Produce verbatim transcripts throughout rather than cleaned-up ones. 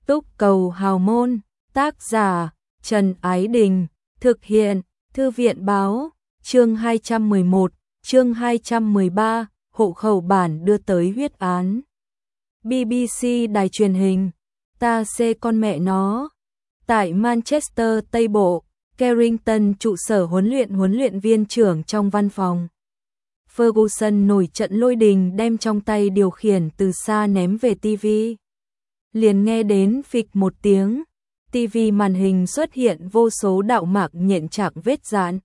Túc cầu hào môn, tác giả Trần Ái Đình, thực hiện Thư viện báo, chương hai trăm mười một, chương hai trăm mười ba, hộ khẩu bản đưa tới huyết án. bê bê xê đài truyền hình, ta xê con mẹ nó. Tại Manchester Tây Bộ, Carrington trụ sở huấn luyện huấn luyện viên trưởng trong văn phòng. Ferguson nổi trận lôi đình đem trong tay điều khiển từ xa ném về tivi. Liền nghe đến phịch một tiếng, tivi màn hình xuất hiện vô số đạo mạc nhện chạc vết dạn.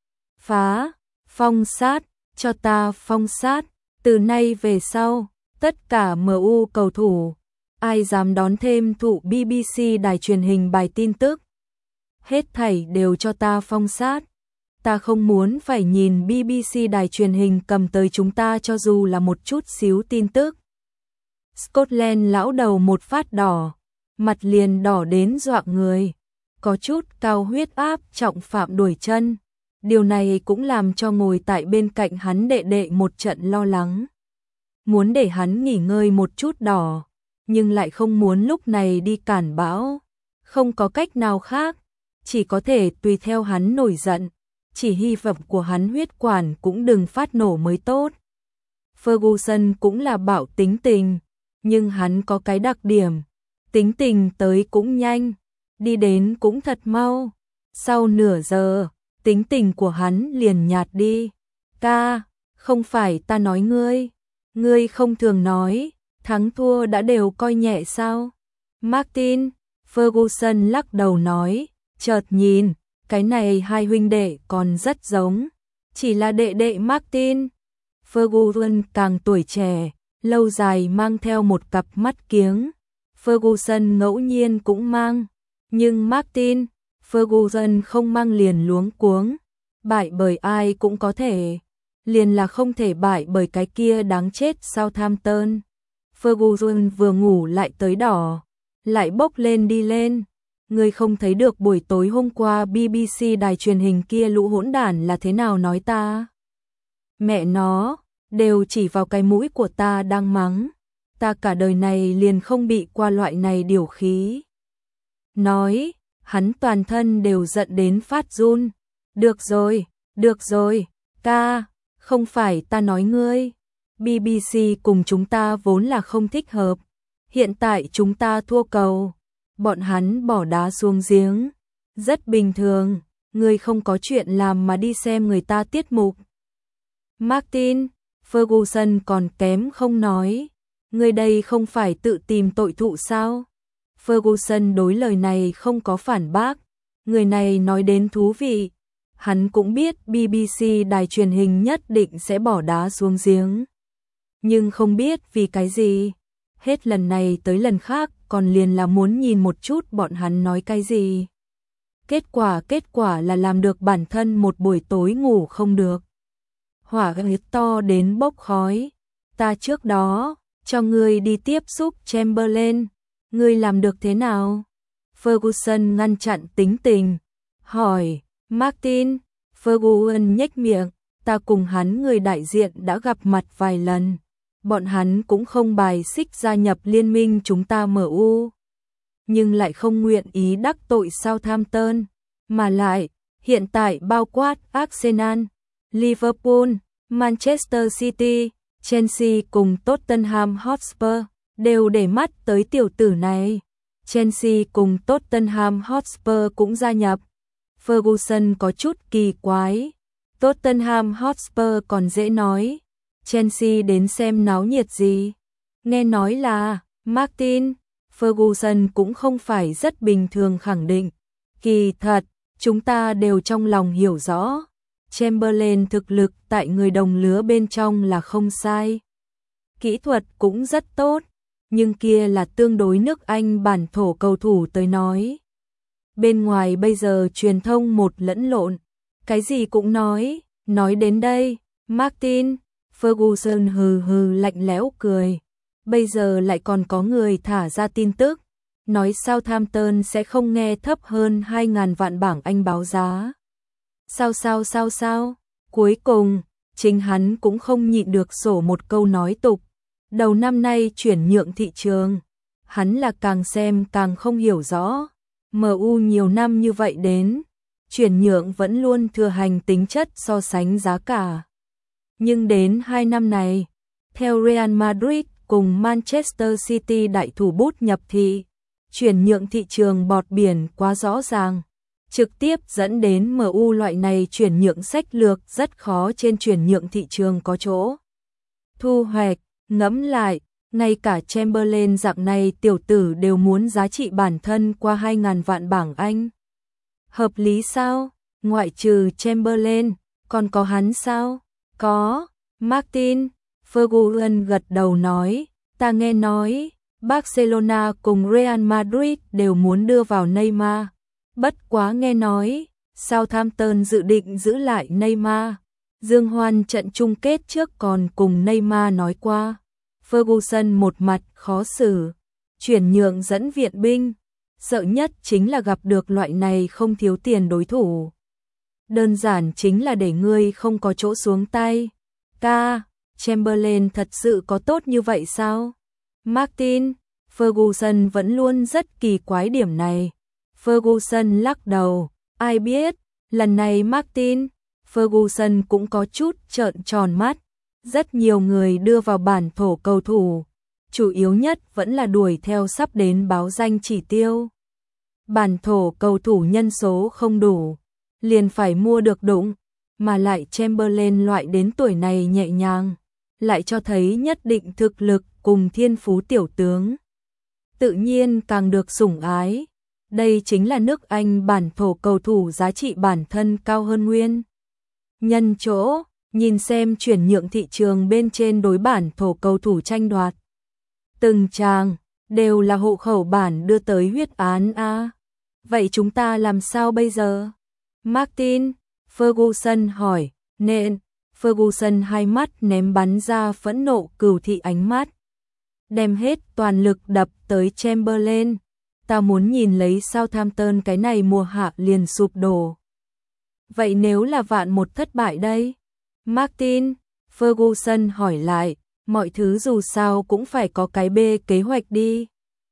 Phá, phong sát, cho ta phong sát, từ nay về sau, tất cả em u cầu thủ, ai dám đón thêm thụ bê bê xê đài truyền hình bài tin tức. Hết thảy đều cho ta phong sát. Ta không muốn phải nhìn bê bê xê đài truyền hình cầm tới chúng ta cho dù là một chút xíu tin tức. Scotland lão đầu một phát đỏ, mặt liền đỏ đến dọa người, có chút cao huyết áp trọng phạm đuổi chân. Điều này cũng làm cho ngồi tại bên cạnh hắn đệ đệ một trận lo lắng. Muốn để hắn nghỉ ngơi một chút đỏ, nhưng lại không muốn lúc này đi cản bão. Không có cách nào khác, chỉ có thể tùy theo hắn nổi giận. Chỉ hy vọng của hắn huyết quản cũng đừng phát nổ mới tốt. Ferguson cũng là bạo tính tình, nhưng hắn có cái đặc điểm, tính tình tới cũng nhanh, đi đến cũng thật mau. Sau nửa giờ, tính tình của hắn liền nhạt đi. Ca, không phải ta nói ngươi, ngươi không thường nói, thắng thua đã đều coi nhẹ sao? Martin, Ferguson lắc đầu nói, chợt nhìn, cái này hai huynh đệ còn rất giống, chỉ là đệ đệ Martin. Ferguson càng tuổi trẻ, lâu dài mang theo một cặp mắt kiếng. Ferguson ngẫu nhiên cũng mang, nhưng Martin, Ferguson không mang liền luống cuống. Bại bởi ai cũng có thể, liền là không thể bại bởi cái kia đáng chết Southampton. Ferguson vừa ngủ lại tới đỏ, lại bốc lên đi lên. Ngươi không thấy được buổi tối hôm qua bê bê xê đài truyền hình kia lũ hỗn đản là thế nào nói ta? Mẹ nó, đều chỉ vào cái mũi của ta đang mắng. Ta cả đời này liền không bị qua loại này điều khí. Nói, hắn toàn thân đều giận đến phát run. Được rồi, được rồi, ca, không phải ta nói ngươi. bê bê xê cùng chúng ta vốn là không thích hợp. Hiện tại chúng ta thua cầu. Bọn hắn bỏ đá xuống giếng. Rất bình thường, ngươi không có chuyện làm mà đi xem người ta tiết mục. Martin, Ferguson còn kém không nói. Ngươi đây không phải tự tìm tội thụ sao? Ferguson đối lời này không có phản bác. Người này nói đến thú vị. Hắn cũng biết bê bê xê đài truyền hình nhất định sẽ bỏ đá xuống giếng. Nhưng không biết vì cái gì. Hết lần này tới lần khác còn liền là muốn nhìn một chút bọn hắn nói cái gì. Kết quả kết quả là làm được bản thân một buổi tối ngủ không được. Hỏa huyết to đến bốc khói. Ta trước đó, cho ngươi đi tiếp xúc Chamberlain. Ngươi làm được thế nào? Ferguson ngăn chặn tính tình. Hỏi, Martin, Ferguson nhếch miệng. Ta cùng hắn người đại diện đã gặp mặt vài lần. Bọn hắn cũng không bài xích gia nhập liên minh chúng ta em u. Nhưng lại không nguyện ý đắc tội Southampton. Mà lại, hiện tại bao quát Arsenal, Liverpool, Manchester City, Chelsea cùng Tottenham Hotspur đều để mắt tới tiểu tử này. Chelsea cùng Tottenham Hotspur cũng gia nhập. Ferguson có chút kỳ quái. Tottenham Hotspur còn dễ nói. Chelsea đến xem náo nhiệt gì? Nghe nói là Martin, Ferguson cũng không phải rất bình thường khẳng định. Kỳ thật, chúng ta đều trong lòng hiểu rõ. Chamberlain thực lực tại người đồng lứa bên trong là không sai. Kỹ thuật cũng rất tốt, nhưng kia là tương đối nước Anh bản thổ cầu thủ tới nói. Bên ngoài bây giờ truyền thông một lẫn lộn, cái gì cũng nói, nói đến đây, Martin, Ferguson hừ hừ lạnh lẽo cười. Bây giờ lại còn có người thả ra tin tức, nói Southampton sẽ không nghe thấp hơn hai ngàn vạn bảng Anh báo giá. Sao sao sao sao? Cuối cùng, chính hắn cũng không nhịn được sổ một câu nói tục. Đầu năm nay chuyển nhượng thị trường, Hắn là càng xem càng không hiểu rõ. em u nhiều năm như vậy đến, chuyển nhượng vẫn luôn thừa hành tính chất so sánh giá cả. Nhưng đến hai năm này, theo Real Madrid cùng Manchester City đại thủ bút nhập thị, chuyển nhượng thị trường bọt biển quá rõ ràng, trực tiếp dẫn đến em u loại này chuyển nhượng sách lược rất khó trên chuyển nhượng thị trường có chỗ thu hoạch. Ngẫm lại, ngay cả Chamberlain dạng này tiểu tử đều muốn giá trị bản thân qua hai ngàn vạn bảng Anh. Hợp lý sao? Ngoại trừ Chamberlain, còn có hắn sao? Có. Martin, Ferguson gật đầu nói, ta nghe nói, Barcelona cùng Real Madrid đều muốn đưa vào Neymar. Bất quá nghe nói, Southampton dự định giữ lại Neymar. Dương Hoan trận chung kết trước còn cùng Neymar nói qua. Ferguson một mặt khó xử, chuyển nhượng dẫn viện binh, sợ nhất chính là gặp được loại này không thiếu tiền đối thủ. Đơn giản chính là để ngươi không có chỗ xuống tay. Ca, Chamberlain thật sự có tốt như vậy sao? Martin, Ferguson vẫn luôn rất kỳ quái điểm này. Ferguson lắc đầu, ai biết, lần này Martin, Ferguson cũng có chút trợn tròn mắt. Rất nhiều người đưa vào bản thổ cầu thủ, chủ yếu nhất vẫn là đuổi theo sắp đến báo danh chỉ tiêu. Bản thổ cầu thủ nhân số không đủ, liền phải mua được đụng, mà lại Chamberlain loại đến tuổi này nhẹ nhàng, lại cho thấy nhất định thực lực cùng thiên phú tiểu tướng. Tự nhiên càng được sủng ái, đây chính là nước Anh bản thổ cầu thủ giá trị bản thân cao hơn nguyên. Nhân chỗ, nhìn xem chuyển nhượng thị trường bên trên đối bản thổ cầu thủ tranh đoạt. Từng chàng, đều là hộ khẩu bản đưa tới huyết án a. Vậy chúng ta làm sao bây giờ? Martin, Ferguson hỏi, nên, Ferguson hai mắt ném bắn ra phẫn nộ cừu thị ánh mắt. Đem hết toàn lực đập tới Chamberlain. Ta muốn nhìn lấy Southampton cái này mùa hạ liền sụp đổ. Vậy nếu là vạn một thất bại đây? Martin, Ferguson hỏi lại, mọi thứ dù sao cũng phải có cái B kế hoạch đi.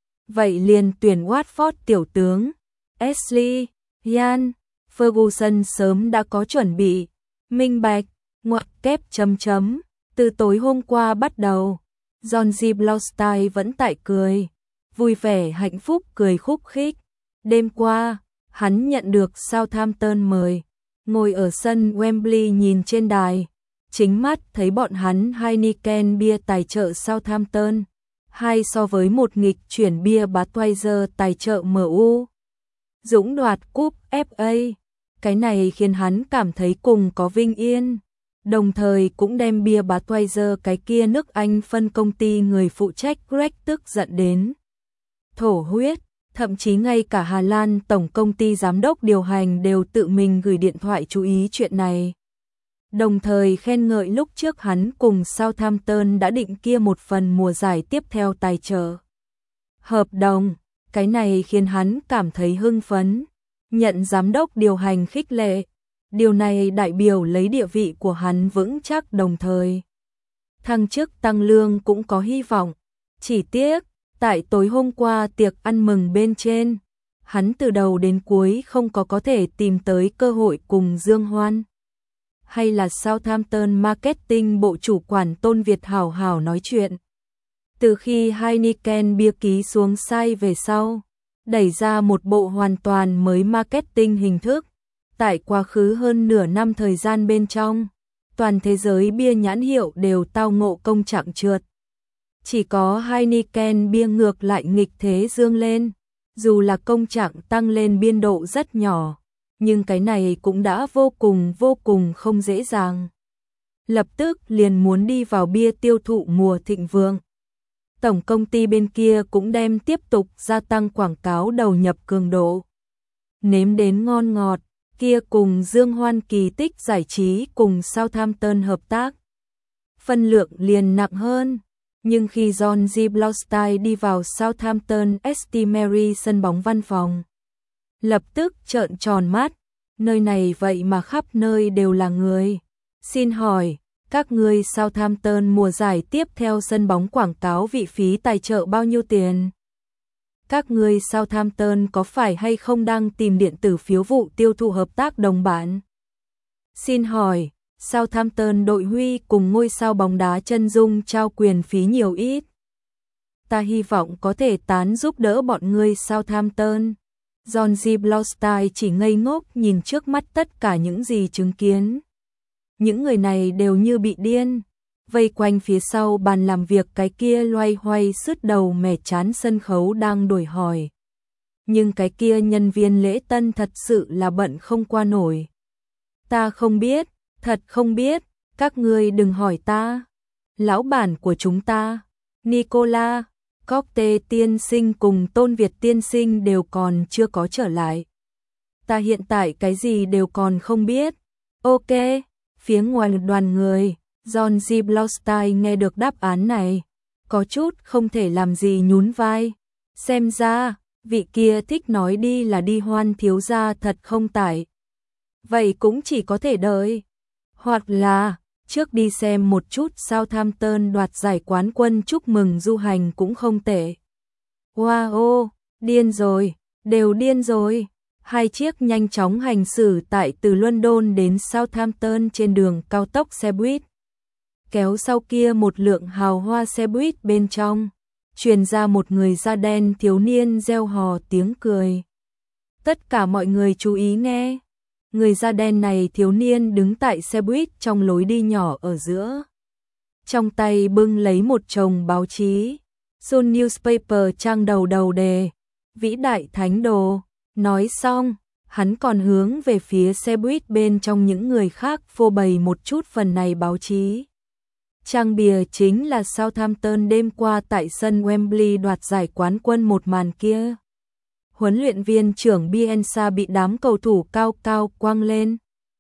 Vậy liền tuyển Watford tiểu tướng, Ashley, Young, Ferguson sớm đã có chuẩn bị, minh bạch, ngoặc kép chấm chấm, từ tối hôm qua bắt đầu, John Ziblaustein vẫn tại cười, vui vẻ hạnh phúc cười khúc khích. Đêm qua, hắn nhận được Southampton mời, ngồi ở sân Wembley nhìn trên đài, chính mắt thấy bọn hắn Heineken bia tài trợ Southampton, hai so với một nghịch chuyển bia Budweiser tài trợ em u. Dũng đoạt cúp ép a, cái này khiến hắn cảm thấy cùng có vinh yên, đồng thời cũng đem bia Budweiser cái kia nước Anh phân công ty người phụ trách Greg tức giận đến thổ huyết. Thậm chí ngay cả Hà Lan tổng công ty giám đốc điều hành đều tự mình gửi điện thoại chú ý chuyện này. Đồng thời khen ngợi lúc trước hắn cùng Southampton đã định kia một phần mùa giải tiếp theo tài trợ hợp đồng, cái này khiến hắn cảm thấy hưng phấn, nhận giám đốc điều hành khích lệ. Điều này đại biểu lấy địa vị của hắn vững chắc, đồng thời thăng chức tăng lương cũng có hy vọng. Chỉ tiếc, tại tối hôm qua tiệc ăn mừng bên trên, hắn từ đầu đến cuối không có có thể tìm tới cơ hội cùng Dương Hoan hay là Southampton marketing bộ chủ quản Tôn Việt hảo hảo nói chuyện. Từ khi Heineken bia ký xuống sai về sau, đẩy ra một bộ hoàn toàn mới marketing hình thức. Tại quá khứ hơn nửa năm thời gian bên trong, toàn thế giới bia nhãn hiệu đều tao ngộ công trạng trượt. Chỉ có Heineken bia ngược lại nghịch thế dương lên, dù là công trạng tăng lên biên độ rất nhỏ, nhưng cái này cũng đã vô cùng vô cùng không dễ dàng. Lập tức liền muốn đi vào bia tiêu thụ mùa thịnh vượng. Tổng công ty bên kia cũng đem tiếp tục gia tăng quảng cáo đầu nhập cường độ. Nếm đến ngon ngọt, kia cùng Dương Hoan kỳ tích giải trí cùng Southampton hợp tác. Phân lượng liền nặng hơn. Nhưng khi John Ziblaustein đi vào Southampton St Mary sân bóng văn phòng, lập tức trợn tròn mắt, nơi này vậy mà khắp nơi đều là người. Xin hỏi, các ngươi Southampton mùa giải tiếp theo sân bóng quảng cáo vị phí tài trợ bao nhiêu tiền? các ngươi Southampton có phải hay không đang tìm điện tử phiếu vụ tiêu thụ hợp tác đồng bạn? Xin hỏi, Southampton đội huy cùng ngôi sao bóng đá chân dung trao quyền phí nhiều ít? Ta hy vọng có thể tán giúp đỡ bọn ngươi Southampton. John G. Blaustein chỉ ngây ngốc nhìn trước mắt tất cả những gì chứng kiến. Những người này đều như bị điên, vây quanh phía sau bàn làm việc cái kia loay hoay sứt đầu mẻ chán sân khấu đang đòi hỏi. Nhưng cái kia nhân viên lễ tân thật sự là bận không qua nổi. Ta không biết, thật không biết, các ngươi đừng hỏi ta. Lão bản của chúng ta, Nicola Cocte tiên sinh cùng Tôn Việt tiên sinh đều còn chưa có trở lại. Ta hiện tại cái gì đều còn không biết. Ok, phía ngoài đoàn người, John G. Blaustein nghe được đáp án này, có chút không thể làm gì nhún vai. Xem ra, vị kia thích nói đi là đi Hoan thiếu gia thật không tải. Vậy cũng chỉ có thể đợi. Hoặc là, trước đi xem một chút Southampton đoạt giải quán quân chúc mừng du hành cũng không tệ. Wow, điên rồi, đều điên rồi. Hai chiếc nhanh chóng hành xử tại từ London đến Southampton trên đường cao tốc xe buýt. Kéo sau kia một lượng hào hoa xe buýt bên trong, truyền ra một người da đen thiếu niên reo hò tiếng cười. Tất cả mọi người chú ý nghe. Người da đen này thiếu niên đứng tại xe buýt trong lối đi nhỏ ở giữa. Trong tay bưng lấy một chồng báo chí. Sun Newspaper trang đầu đầu đề. Vĩ đại thánh đồ. Nói xong, hắn còn hướng về phía xe buýt bên trong những người khác phô bày một chút phần này báo chí. Trang bìa chính là Southampton đêm qua tại sân Wembley đoạt giải quán quân một màn kia. Huấn luyện viên trưởng Bielsa bị đám cầu thủ cao cao quăng lên.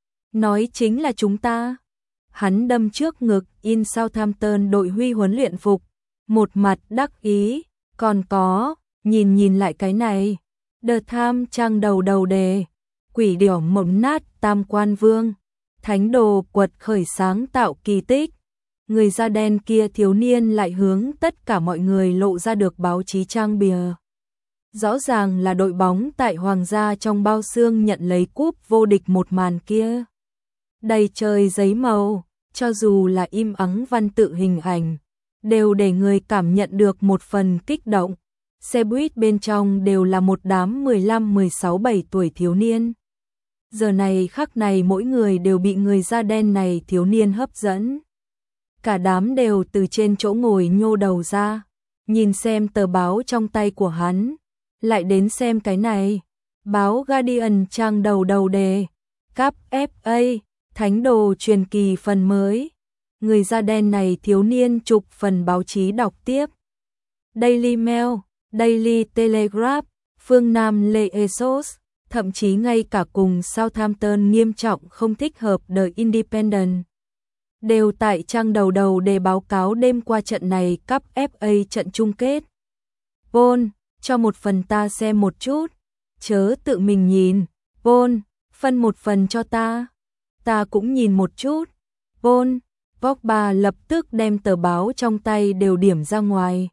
Nói chính là chúng ta. Hắn đâm trước ngực in Southampton đội huy huấn luyện phục. Một mặt đắc ý. Còn có, nhìn nhìn lại cái này. The Times trang đầu đầu đề. Quỷ điểu mộng nát tam quan vương. Thánh đồ quật khởi sáng tạo kỳ tích. Người da đen kia thiếu niên lại hướng tất cả mọi người lộ ra được báo chí trang bìa. Rõ ràng là đội bóng tại Hoàng gia trong bao xương nhận lấy cúp vô địch một màn kia. Đầy trời giấy màu, cho dù là im ắng văn tự hình ảnh, đều để người cảm nhận được một phần kích động. Xe buýt bên trong đều là một đám mười lăm, mười sáu, bảy tuổi thiếu niên. Giờ này khắc này mỗi người đều bị người da đen này thiếu niên hấp dẫn. Cả đám đều từ trên chỗ ngồi nhô đầu ra, nhìn xem tờ báo trong tay của hắn. Lại đến xem cái này, báo Guardian trang đầu đầu đề, Cup ép a, thánh đồ truyền kỳ phần mới. Người da đen này thiếu niên chụp phần báo chí đọc tiếp. Daily Mail, Daily Telegraph, phương Nam Le Esos, thậm chí ngay cả cùng Southampton nghiêm trọng không thích hợp The Independent. Đều tại trang đầu đầu để báo cáo đêm qua trận này Cup ép a trận chung kết. Paul, cho một phần ta xem một chút, chớ tự mình nhìn. Paul, phân một phần cho ta, ta cũng nhìn một chút. Paul, Pogba lập tức đem tờ báo trong tay đều điểm ra ngoài.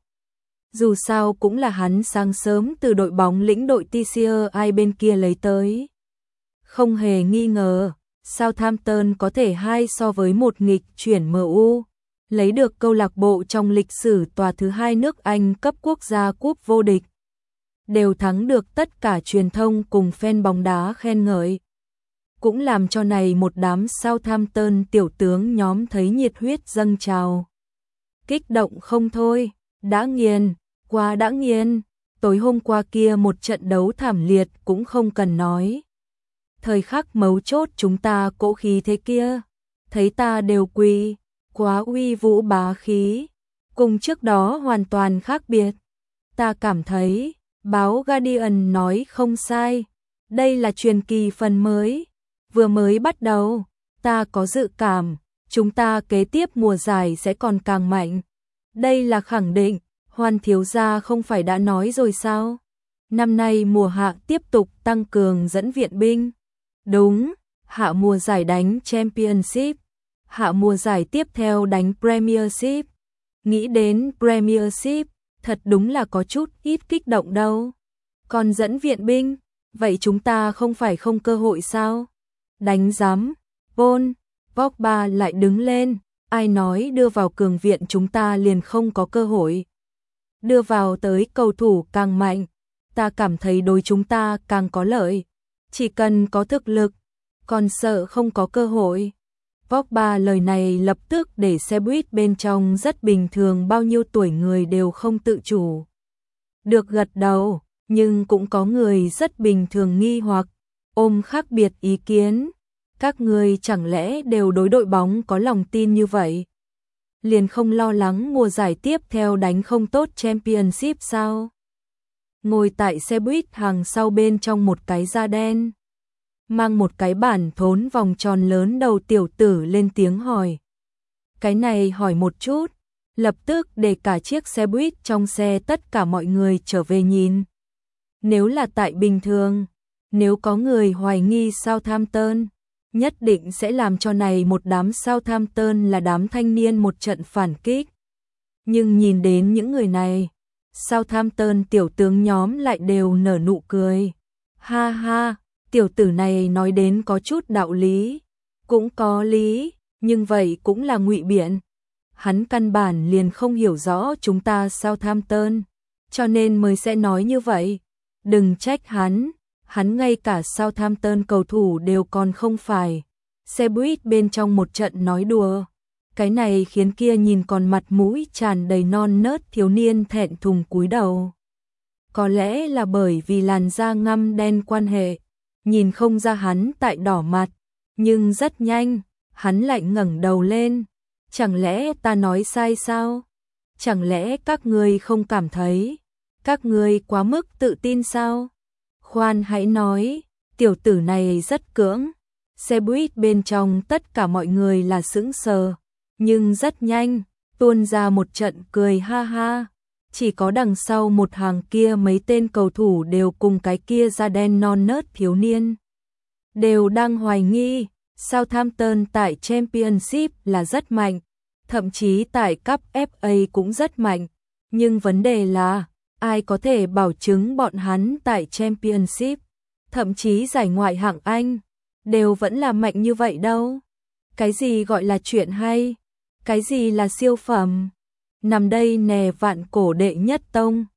Dù sao cũng là hắn sáng sớm từ đội bóng lĩnh đội tê xê i bên kia lấy tới. Không hề nghi ngờ, Southampton có thể hai so với một nghịch chuyển em u, lấy được câu lạc bộ trong lịch sử tòa thứ hai nước Anh cấp quốc gia cúp vô địch. Đều thắng được tất cả truyền thông cùng fan bóng đá khen ngợi. Cũng làm cho này một đám Southampton tiểu tướng nhóm thấy nhiệt huyết dâng trào. Kích động không thôi, đã nghiền, quá đã nghiền, tối hôm qua kia một trận đấu thảm liệt cũng không cần nói. Thời khắc mấu chốt chúng ta cỗ khí thế kia, thấy ta đều quỳ, quá uy vũ bá khí, cùng trước đó hoàn toàn khác biệt. Ta cảm thấy, báo Guardian nói không sai, đây là truyền kỳ phần mới, vừa mới bắt đầu, ta có dự cảm, chúng ta kế tiếp mùa giải sẽ còn càng mạnh. Đây là khẳng định, Hoan thiếu gia không phải đã nói rồi sao? Năm nay mùa hạ tiếp tục tăng cường dẫn viện binh. Đúng, hạ mùa giải đánh Championship, hạ mùa giải tiếp theo đánh Premiership. Nghĩ đến Premiership, thật đúng là có chút ít kích động đâu. Còn dẫn viện binh, vậy chúng ta không phải không cơ hội sao? Đánh giám, Paul Pogba lại đứng lên, ai nói đưa vào cường viện chúng ta liền không có cơ hội. Đưa vào tới cầu thủ càng mạnh, ta cảm thấy đối chúng ta càng có lợi. Chỉ cần có thực lực, còn sợ không có cơ hội. Pogba lời này lập tức để xe buýt bên trong rất bình thường bao nhiêu tuổi người đều không tự chủ được gật đầu, nhưng cũng có người rất bình thường nghi hoặc ôm khác biệt ý kiến. Các người chẳng lẽ đều đối đội bóng có lòng tin như vậy? Liền không lo lắng mùa giải tiếp theo đánh không tốt Championship sao? Ngồi tại xe buýt hàng sau bên trong một cái da đen, mang một cái bản thốn vòng tròn lớn đầu tiểu tử lên tiếng hỏi. Cái này hỏi một chút, lập tức để cả chiếc xe buýt trong xe tất cả mọi người trở về nhìn. Nếu là tại bình thường, nếu có người hoài nghi Southampton, nhất định sẽ làm cho này một đám Southampton là đám thanh niên một trận phản kích. Nhưng nhìn đến những người này, Southampton tiểu tướng nhóm lại đều nở nụ cười. Ha ha, tiểu tử này nói đến có chút đạo lý, cũng có lý, nhưng vậy cũng là ngụy biện. Hắn căn bản liền không hiểu rõ chúng ta Southampton, cho nên mới sẽ nói như vậy. Đừng trách hắn, hắn ngay cả Southampton cầu thủ đều còn không phải. Xe buýt bên trong một trận nói đùa. Cái này khiến kia nhìn còn mặt mũi tràn đầy non nớt thiếu niên thẹn thùng cúi đầu. Có lẽ là bởi vì làn da ngăm đen quan hệ, nhìn không ra hắn tại đỏ mặt, nhưng rất nhanh, hắn lại ngẩng đầu lên. Chẳng lẽ ta nói sai sao? Chẳng lẽ các ngươi không cảm thấy các ngươi quá mức tự tin sao? Khoan hãy nói, tiểu tử này rất cưỡng. Xe buýt bên trong tất cả mọi người là sững sờ, nhưng rất nhanh, tuôn ra một trận cười ha ha. Chỉ có đằng sau một hàng kia mấy tên cầu thủ đều cùng cái kia da đen non nớt thiếu niên. Đều đang hoài nghi, Southampton tại Championship là rất mạnh, thậm chí tại Cup ép a cũng rất mạnh. Nhưng vấn đề là, ai có thể bảo chứng bọn hắn tại Championship, thậm chí giải ngoại hạng Anh, đều vẫn là mạnh như vậy đâu. Cái gì gọi là chuyện hay? Cái gì là siêu phẩm? Nằm đây nè vạn cổ đệ nhất tông.